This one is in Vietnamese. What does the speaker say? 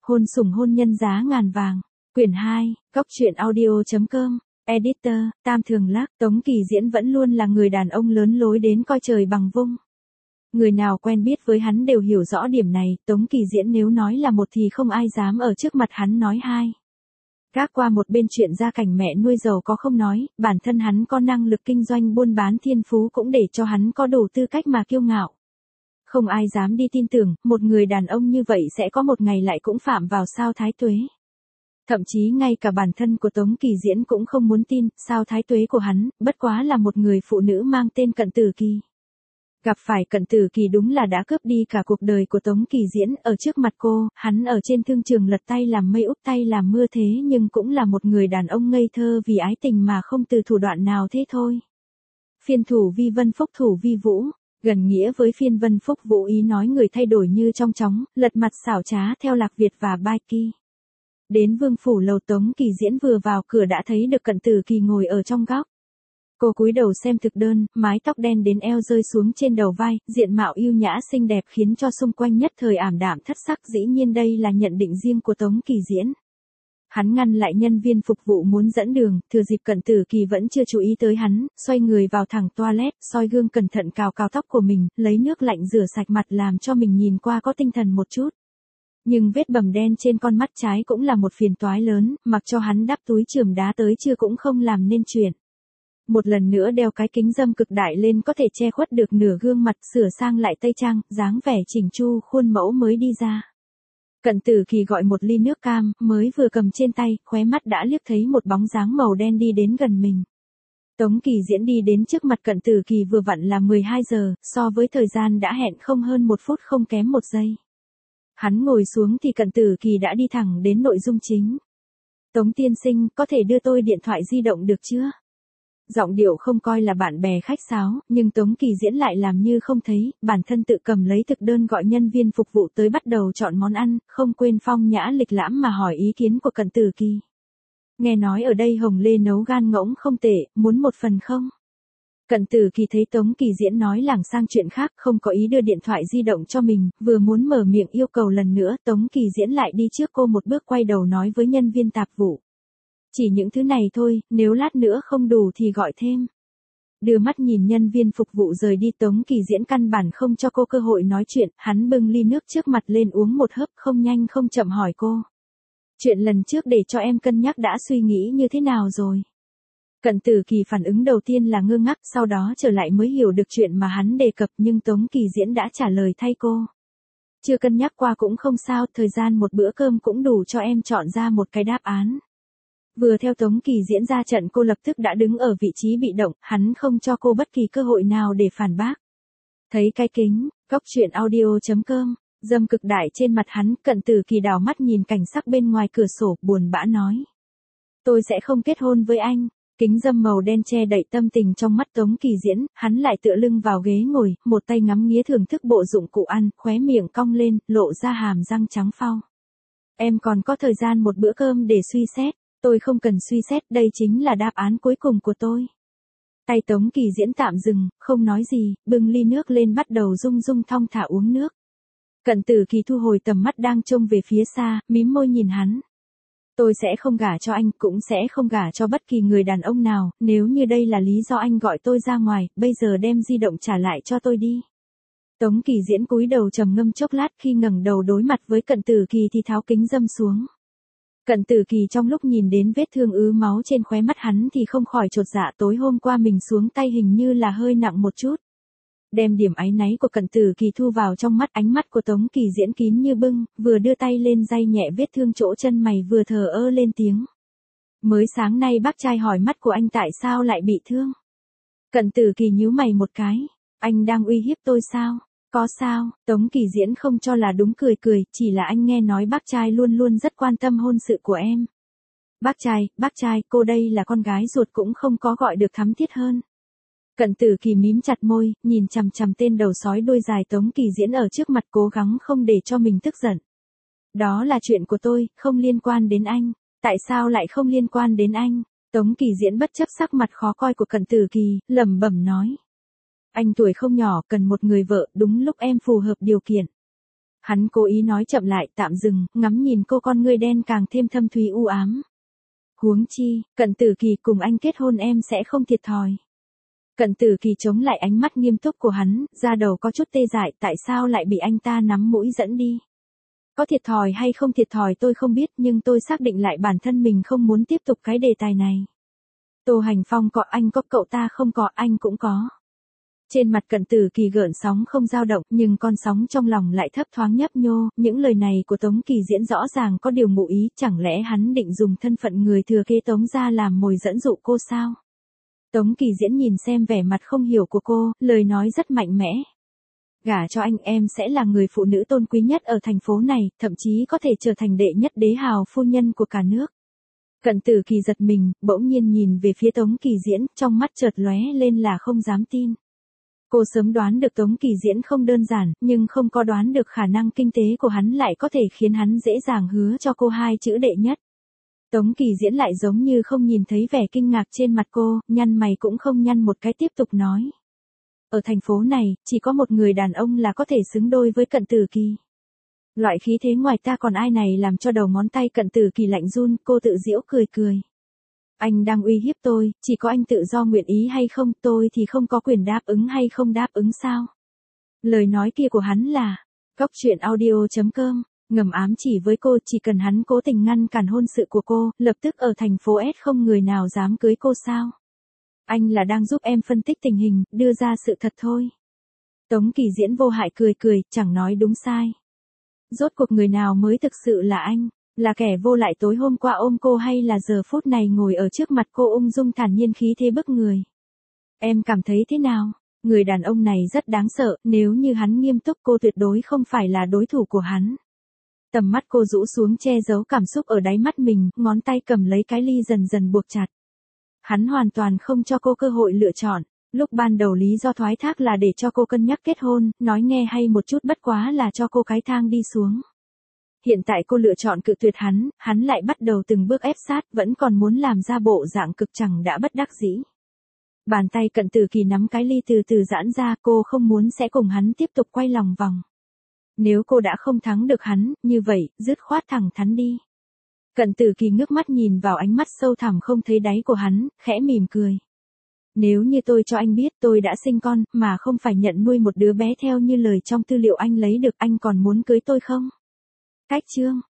Hôn sủng hôn nhân giá ngàn vàng. Quyển 2, Góc truyện audio.com. Editor, Tam Thường Lắc. Tống Kỳ Diễn vẫn luôn là người đàn ông lớn lối đến coi trời bằng vung. Người nào quen biết với hắn đều hiểu rõ điểm này, Tống Kỳ Diễn nếu nói là một thì không ai dám ở trước mặt hắn nói hai. Gác qua một bên chuyện gia cảnh mẹ nuôi giàu có không nói, bản thân hắn có năng lực kinh doanh buôn bán thiên phú cũng để cho hắn có đủ tư cách mà kiêu ngạo. Không ai dám đi tin tưởng, một người đàn ông như vậy sẽ có một ngày lại cũng phạm vào sao thái tuế. Thậm chí ngay cả bản thân của Tống Kỳ Diễn cũng không muốn tin, sao thái tuế của hắn, bất quá là một người phụ nữ mang tên Cận Tử Kỳ. Gặp phải Cận Tử Kỳ đúng là đã cướp đi cả cuộc đời của Tống Kỳ Diễn, ở trước mặt cô, hắn ở trên thương trường lật tay làm mây úp tay làm mưa thế nhưng cũng là một người đàn ông ngây thơ vì ái tình mà không từ thủ đoạn nào thế thôi. Phiên thủ vi vân phúc thủ vi vũ, gần nghĩa với phiên vân phúc vũ ý nói người thay đổi như trong chóng, lật mặt xảo trá theo Lạc Việt và Bai Ki. Đến Vương phủ lầu Tống Kỳ Diễn vừa vào cửa đã thấy được Cận Tử Kỳ ngồi ở trong góc. Cô cúi đầu xem thực đơn, mái tóc đen đến eo rơi xuống trên đầu vai, diện mạo yêu nhã xinh đẹp khiến cho xung quanh nhất thời ảm đạm thất sắc, dĩ nhiên đây là nhận định riêng của Tống Kỳ Diễn. Hắn ngăn lại nhân viên phục vụ muốn dẫn đường, thừa dịp Cận Tử Kỳ vẫn chưa chú ý tới hắn, xoay người vào thẳng toilet, soi gương cẩn thận cào tóc của mình, lấy nước lạnh rửa sạch mặt làm cho mình nhìn qua có tinh thần một chút. Nhưng vết bầm đen trên con mắt trái cũng là một phiền toái lớn, mặc cho hắn đắp túi chườm đá tới chưa cũng không làm nên chuyện. Một lần nữa đeo cái kính râm cực đại lên có thể che khuất được nửa gương mặt, sửa sang lại tây trang, dáng vẻ chỉnh chu khuôn mẫu mới đi ra. Cận Tử Kỳ gọi một ly nước cam, mới vừa cầm trên tay, khóe mắt đã liếc thấy một bóng dáng màu đen đi đến gần mình. Tống Kỳ Diễn đi đến trước mặt Cận Tử Kỳ vừa vặn là 12 giờ, so với thời gian đã hẹn không hơn 1 phút không kém 1 giây. Hắn ngồi xuống thì Cận Tử Kỳ đã đi thẳng đến nội dung chính. Tống tiên sinh, có thể đưa tôi điện thoại di động được chưa? Giọng điệu không coi là bạn bè khách sáo, nhưng Tống Kỳ Diễn lại làm như không thấy, bản thân tự cầm lấy thực đơn gọi nhân viên phục vụ tới bắt đầu chọn món ăn, không quên phong nhã lịch lãm mà hỏi ý kiến của Cận Tử Kỳ. Nghe nói ở đây Hồng Lê nấu gan ngỗng không tệ, muốn một phần không? Cận Tử Kỳ thấy Tống Kỳ Diễn nói lảng sang chuyện khác, không có ý đưa điện thoại di động cho mình, vừa muốn mở miệng yêu cầu lần nữa, Tống Kỳ Diễn lại đi trước cô một bước quay đầu nói với nhân viên tạp vụ. Chỉ những thứ này thôi, nếu lát nữa không đủ thì gọi thêm. Đưa mắt nhìn nhân viên phục vụ rời đi, Tống Kỳ Diễn căn bản không cho cô cơ hội nói chuyện, hắn bưng ly nước trước mặt lên uống một hớp, không nhanh không chậm hỏi cô. Chuyện lần trước để cho em cân nhắc đã suy nghĩ như thế nào rồi? Cận Tử Kỳ phản ứng đầu tiên là ngơ ngác, sau đó trở lại mới hiểu được chuyện mà hắn đề cập, nhưng Tống Kỳ Diễn đã trả lời thay cô. Chưa cân nhắc qua cũng không sao, thời gian một bữa cơm cũng đủ cho em chọn ra một cái đáp án. Vừa theo Tống Kỳ Diễn ra trận cô lập tức đã đứng ở vị trí bị động, hắn không cho cô bất kỳ cơ hội nào để phản bác. Thấy cái kính, Góc truyện audio.com, dâm cực đại trên mặt hắn, Cận Tử Kỳ đảo mắt nhìn cảnh sắc bên ngoài cửa sổ, buồn bã nói. Tôi sẽ không kết hôn với anh. Kính râm màu đen che đậy tâm tình trong mắt Tống Kỳ Diễn, hắn lại tựa lưng vào ghế ngồi, một tay ngắm nghía thưởng thức bộ dụng cụ ăn, khóe miệng cong lên, lộ ra hàm răng trắng phau. Em còn có thời gian một bữa cơm để suy xét, tôi không cần suy xét, đây chính là đáp án cuối cùng của tôi. Tay Tống Kỳ Diễn tạm dừng, không nói gì, bưng ly nước lên bắt đầu rung rung thong thả uống nước. Cận Tử Kỳ thu hồi tầm mắt đang trông về phía xa, mím môi nhìn hắn. Tôi sẽ không gả cho anh, cũng sẽ không gả cho bất kỳ người đàn ông nào, nếu như đây là lý do anh gọi tôi ra ngoài, bây giờ đem di động trả lại cho tôi đi. Tống Kỳ Diễn cúi đầu trầm ngâm chốc lát, khi ngẩng đầu đối mặt với Cận Tử Kỳ thì tháo kính râm xuống. Cận Tử Kỳ trong lúc nhìn đến vết thương ứ máu trên khóe mắt hắn thì không khỏi chột dạ, tối hôm qua mình xuống tay hình như là hơi nặng một chút. Đem điểm áy náy của Cận Tử Kỳ thu vào trong mắt, ánh mắt của Tống Kỳ Diễn kín như bưng, vừa đưa tay lên day nhẹ vết thương chỗ chân mày vừa thờ ơ lên tiếng. Mới sáng nay bác trai hỏi mắt của anh tại sao lại bị thương. Cận Tử Kỳ nhíu mày một cái, anh đang uy hiếp tôi sao? Có sao? Tống Kỳ Diễn không cho là đúng, cười cười, chỉ là anh nghe nói bác trai luôn luôn rất quan tâm hôn sự của em. Bác trai, cô đây là con gái ruột cũng không có gọi được thắm thiết hơn. Cận Tử Kỳ mím chặt môi, nhìn chằm chằm tên đầu sói đuôi dài Tống Kỳ Diễn ở trước mặt, cố gắng không để cho mình tức giận. Đó là chuyện của tôi, không liên quan đến anh. Tại sao lại không liên quan đến anh? Tống Kỳ Diễn bất chấp sắc mặt khó coi của Cận Tử Kỳ, lẩm bẩm nói. Anh tuổi không nhỏ, cần một người vợ, đúng lúc em phù hợp điều kiện. Hắn cố ý nói chậm lại, tạm dừng, ngắm nhìn cô, con ngươi đen càng thêm thâm thúy u ám. Huống chi, Cận Tử Kỳ cùng anh kết hôn em sẽ không thiệt thòi. Cận Tử Kỳ chống lại ánh mắt nghiêm túc của hắn, da đầu có chút tê dại, tại sao lại bị anh ta nắm mũi dẫn đi. Có thiệt thòi hay không thiệt thòi tôi không biết, nhưng tôi xác định lại bản thân mình không muốn tiếp tục cái đề tài này. Tô Hành Phong có, anh có, cậu ta không có, anh cũng có. Trên mặt Cận Tử Kỳ gợn sóng không dao động, nhưng con sóng trong lòng lại thấp thoáng nhấp nhô, những lời này của Tống Kỳ Diễn rõ ràng có điều ngụ ý, chẳng lẽ hắn định dùng thân phận người thừa kế Tống gia làm mồi dẫn dụ cô sao? Tống Kỳ Diễn nhìn xem vẻ mặt không hiểu của cô, lời nói rất mạnh mẽ. Gả cho anh em sẽ là người phụ nữ tôn quý nhất ở thành phố này, thậm chí có thể trở thành đệ nhất đế hào phu nhân của cả nước. Cận Tử Kỳ giật mình, bỗng nhiên nhìn về phía Tống Kỳ Diễn, trong mắt chợt lóe lên là không dám tin. Cô sớm đoán được Tống Kỳ Diễn không đơn giản, nhưng không có đoán được khả năng kinh tế của hắn lại có thể khiến hắn dễ dàng hứa cho cô 2 chữ đệ nhất. Tống Kỳ Diễn lại giống như không nhìn thấy vẻ kinh ngạc trên mặt cô, nhăn mày cũng không nhăn một cái, tiếp tục nói. Ở thành phố này, chỉ có một người đàn ông là có thể xứng đôi với Cận Tử Kỳ. Loại khí thế ngoài ta còn ai này, làm cho đầu ngón tay Cận Tử Kỳ lạnh run, cô tự giễu cười cười. Anh đang uy hiếp tôi, chỉ có anh tự do nguyện ý hay không, tôi thì không có quyền đáp ứng hay không đáp ứng sao? Lời nói kia của hắn là, goctruyện.audio.com, ngầm ám chỉ với cô, chỉ cần hắn cố tình ngăn cản hôn sự của cô, lập tức ở thành phố S không người nào dám cưới cô sao? Anh là đang giúp em phân tích tình hình, đưa ra sự thật thôi. Tống Kỳ Diễn vô hại cười cười, chẳng nói đúng sai. Rốt cuộc người nào mới thực sự là anh? Là kẻ vô lại tối hôm qua ôm cô, hay là giờ phút này ngồi ở trước mặt cô ung dung thản nhiên khí thế bức người? Em cảm thấy thế nào? Người đàn ông này rất đáng sợ, nếu như hắn nghiêm túc cô tuyệt đối không phải là đối thủ của hắn. Tầm mắt cô rũ xuống che giấu cảm xúc ở đáy mắt mình, ngón tay cầm lấy cái ly dần dần buộc chặt. Hắn hoàn toàn không cho cô cơ hội lựa chọn. Lúc ban đầu lý do thoái thác là để cho cô cân nhắc kết hôn, nói nghe hay một chút bất quá là cho cô cái thang đi xuống. Hiện tại cô lựa chọn cự tuyệt hắn lại bắt đầu từng bước ép sát, vẫn còn muốn làm ra bộ dạng cực chẳng đã bất đắc dĩ. Bàn tay Cận Tử Kỳ nắm cái ly từ từ giãn ra, cô không muốn sẽ cùng hắn tiếp tục quay lòng vòng. Nếu cô đã không thắng được hắn, như vậy, dứt khoát thẳng thắn đi. Cận Tử Kỳ ngước mắt nhìn vào ánh mắt sâu thẳm không thấy đáy của hắn, khẽ mỉm cười. Nếu như tôi cho anh biết tôi đã sinh con, mà không phải nhận nuôi một đứa bé theo như lời trong tư liệu anh lấy được, anh còn muốn cưới tôi không? Cách chương